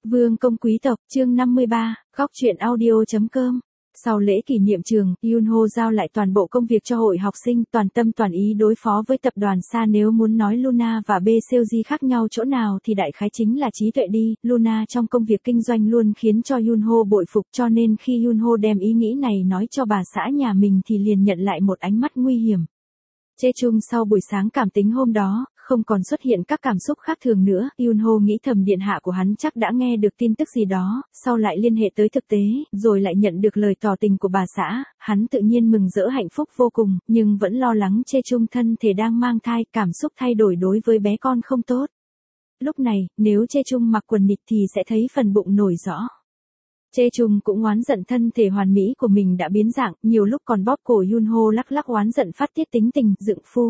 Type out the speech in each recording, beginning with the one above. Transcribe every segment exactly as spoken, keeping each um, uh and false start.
Vương công quý tộc, chương năm mươi ba, góc truyện audio chấm com. Sau lễ kỷ niệm trường, Yunho giao lại toàn bộ công việc cho hội học sinh, toàn tâm toàn ý đối phó với tập đoàn Sa. Nếu muốn nói Luna và B Seoji khác nhau chỗ nào thì đại khái chính là trí tuệ đi. Luna trong công việc kinh doanh luôn khiến cho Yunho bội phục, cho nên khi Yunho đem ý nghĩ này nói cho bà xã nhà mình thì liền nhận lại một ánh mắt nguy hiểm. Chê chung sau buổi sáng cảm tính hôm đó, không còn xuất hiện các cảm xúc khác thường nữa. Yunho nghĩ thầm điện hạ của hắn chắc đã nghe được tin tức gì đó, sau lại liên hệ tới thực tế, rồi lại nhận được lời tỏ tình của bà xã, hắn tự nhiên mừng rỡ hạnh phúc vô cùng, nhưng vẫn lo lắng Chê chung thân thể đang mang thai, cảm xúc thay đổi đối với bé con không tốt. Lúc này, nếu Chê chung mặc quần nịt thì sẽ thấy phần bụng nổi rõ. Chê chung cũng oán giận thân thể hoàn mỹ của mình đã biến dạng, nhiều lúc còn bóp cổ Yunho lắc lắc oán giận phát tiết tính tình, dựng phu.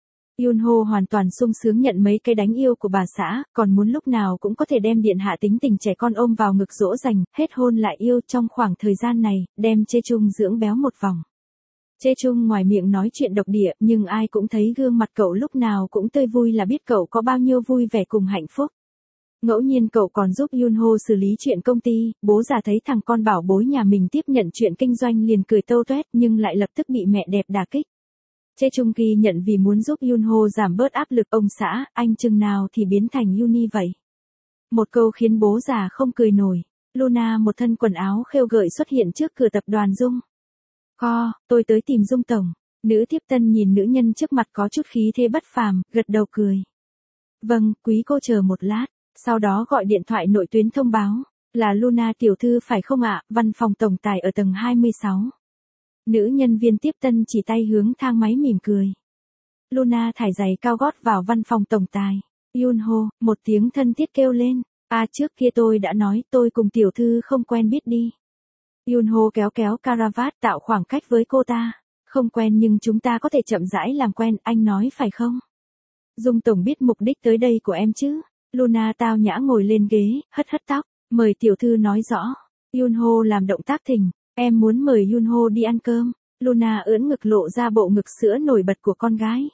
Yunho hoàn toàn sung sướng nhận mấy cái đánh yêu của bà xã, còn muốn lúc nào cũng có thể đem điện hạ tính tình trẻ con ôm vào ngực dỗ dành, hết hôn lại yêu. Trong khoảng thời gian này, đem Chê chung dưỡng béo một vòng. Chê chung ngoài miệng nói chuyện độc địa, nhưng ai cũng thấy gương mặt cậu lúc nào cũng tươi vui là biết cậu có bao nhiêu vui vẻ cùng hạnh phúc. Ngẫu nhiên cậu còn giúp Yunho xử lý chuyện công ty, bố già thấy thằng con bảo bối nhà mình tiếp nhận chuyện kinh doanh liền cười tâu tuét nhưng lại lập tức bị mẹ đẹp đả kích. Chê chung kỳ nhận vì muốn giúp Yunho giảm bớt áp lực. Ông xã, anh chừng nào thì biến thành Yuni vậy? Một câu khiến bố già không cười nổi. Luna một thân quần áo khêu gợi xuất hiện trước cửa tập đoàn Dung. Co, tôi tới tìm Dung tổng. Nữ tiếp tân nhìn nữ nhân trước mặt có chút khí thế bất phàm, gật đầu cười. Vâng, quý cô chờ một lát. Sau đó gọi điện thoại nội tuyến thông báo, là Luna tiểu thư phải không ạ, văn phòng tổng tài ở tầng hai mươi sáu. Nữ nhân viên tiếp tân chỉ tay hướng thang máy mỉm cười. Luna thải giày cao gót vào văn phòng tổng tài. Yunho, một tiếng thân thiết kêu lên, à trước kia tôi đã nói tôi cùng tiểu thư không quen biết đi. Yunho kéo kéo caravat tạo khoảng cách với cô ta, không quen nhưng chúng ta có thể chậm rãi làm quen, anh nói phải không? Dung tổng biết mục đích tới đây của em chứ? Luna tao nhã ngồi lên ghế, hất hất tóc, mời tiểu thư nói rõ. Yunho làm động tác thình, em muốn mời Yunho đi ăn cơm. Luna ưỡn ngực lộ ra bộ ngực sữa nổi bật của con gái.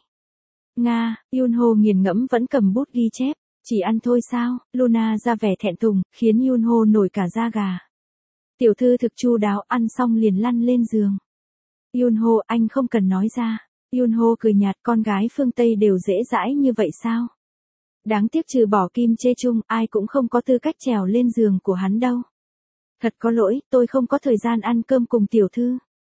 Nga, Yunho nghiền ngẫm vẫn cầm bút ghi chép, chỉ ăn thôi sao? Luna ra vẻ thẹn thùng, khiến Yunho nổi cả da gà. Tiểu thư thực chu đáo, ăn xong liền lăn lên giường. Yunho, anh không cần nói ra. Yunho cười nhạt, con gái phương Tây đều dễ dãi như vậy sao? Đáng tiếc trừ bỏ Kim Chê chung, ai cũng không có tư cách trèo lên giường của hắn đâu. Thật có lỗi, tôi không có thời gian ăn cơm cùng tiểu thư.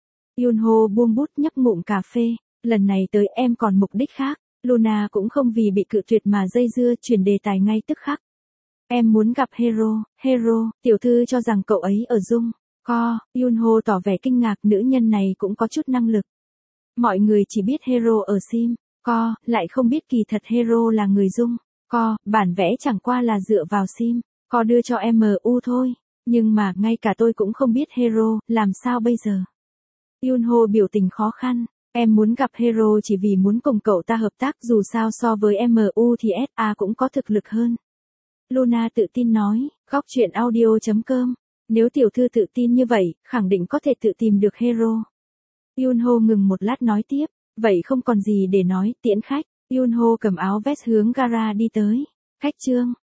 Yunho buông bút nhấp ngụm cà phê, lần này tới em còn mục đích khác. Luna cũng không vì bị cự tuyệt mà dây dưa, chuyển đề tài ngay tức khắc. Em muốn gặp Hero, Hero, tiểu thư cho rằng cậu ấy ở Dung. Co, Yunho tỏ vẻ kinh ngạc, nữ nhân này cũng có chút năng lực. Mọi người chỉ biết Hero ở Sim. Co, lại không biết kỳ thật Hero là người Dung. Co, bản vẽ chẳng qua là dựa vào Sim. Co đưa cho em u thôi. Nhưng mà, ngay cả tôi cũng không biết Hero, làm sao bây giờ? Yunho biểu tình khó khăn. Em muốn gặp Hero chỉ vì muốn cùng cậu ta hợp tác, dù sao so với em u thì ét a cũng có thực lực hơn. Luna tự tin nói, góc truyện audio chấm com. Nếu tiểu thư tự tin như vậy, khẳng định có thể tự tìm được Hero. Yunho ngừng một lát nói tiếp, vậy không còn gì để nói, tiễn khách. Yunho cầm áo vest hướng gara đi tới. Khách trương,